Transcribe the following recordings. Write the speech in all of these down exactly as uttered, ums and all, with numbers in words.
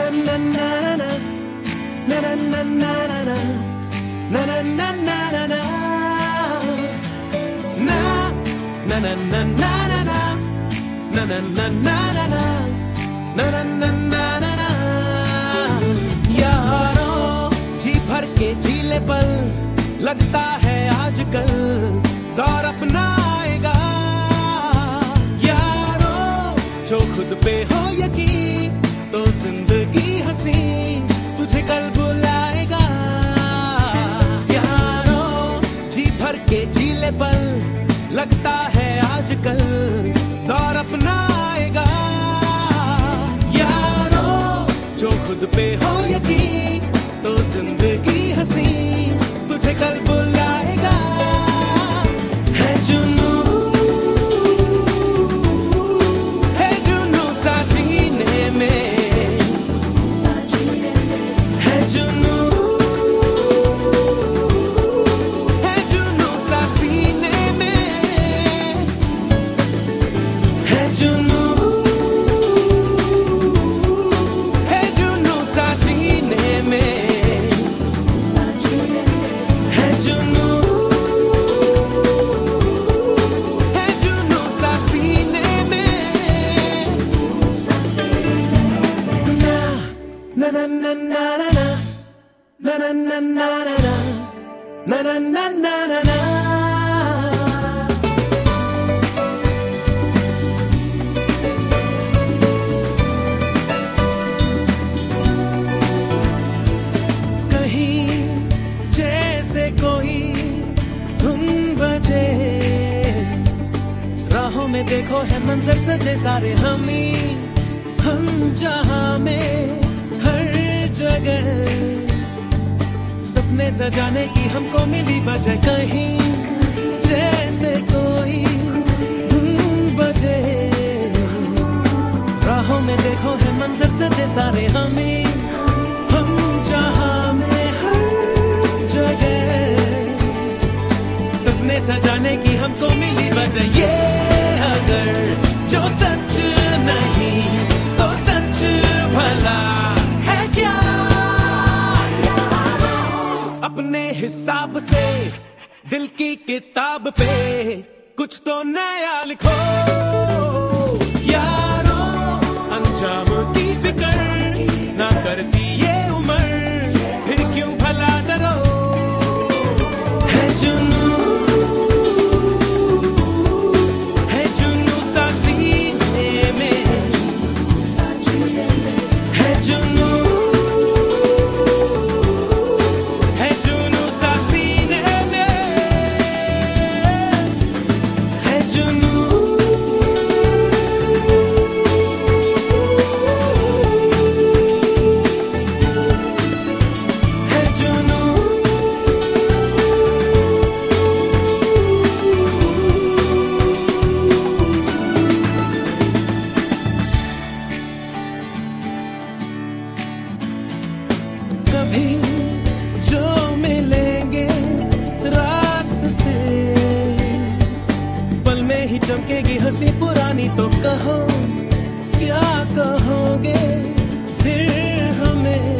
यारों जी भर के जीले पल, लगता है आजकल दौर अपना आएगा। यारों जो खुद पे हो यकीन, तो जिंदगी हंसी तुझे कल बुलाएगा। यारों जी भर के जीले पल, लगता है आजकल दौर अपना आएगा। यारों जो खुद पे हो यकीन, तो जिंदगी हंसी तुझे कल बुलाएगा। है जुनू, है जुनू सा जीने में, है जुनू, है जुनू सा सीने में, है जुनू, है जुनू सा जीने में, है जुनू, है जुनू सा सीने में। ना ना ना ना ना ना ना ना ना ना ना ना ना ना ना ना। कहीं जैसे कोई धुन बजे, राहों में देखो है मंजर सजे सारे हमी, हम जहां में हर जगह सपने सजाने की हमको मिली वजह। कहीं जैसे कोई धुन बजे, राहों में देखो है मंजर सजे सारे हमी, हम जहां में हर जगह सपने सजाने की हमको मिली वजह। ये अगर जो सच नहीं तो सच भला है क्या? अपने हिसाब से दिल की किताब पे कुछ तो नया लिखो। यारों अंजाम की फिक्र ना करती ये उम्र, फिर क्यों भला डरो। है जुनू, है जुनू सा जीने में, है जुनू, है जुनू सा सीने में, है जुनू, है जुनू। कभी जो मिलेंगे रास्ते, पल में ही चमकेगी हंसी पुरानी, तो कहो क्या कहोगे फिर हमें,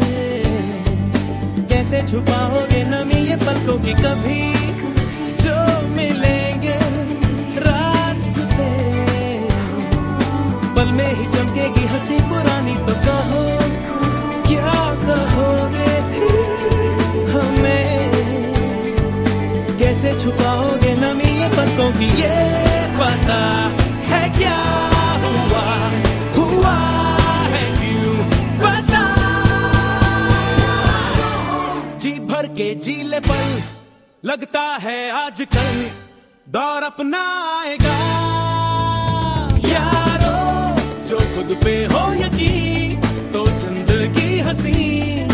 कैसे छुपाओगे नमी ये पलकों की। कभी जो मिलेंगे रास्ते, पल में ही चमकेगी हंसी पुरानी, तो कहो क्या कहोगे फिर हमें, कैसे छुपाओगे नमी ये पलकों की। ये पता है क्या हुआ, हुआ है क्यों पता। जी भर के जीले पल, लगता है आजकल दौर अपना आएगा। यारों जो खुद पे हो यकीन, तो जिंदगी हंसी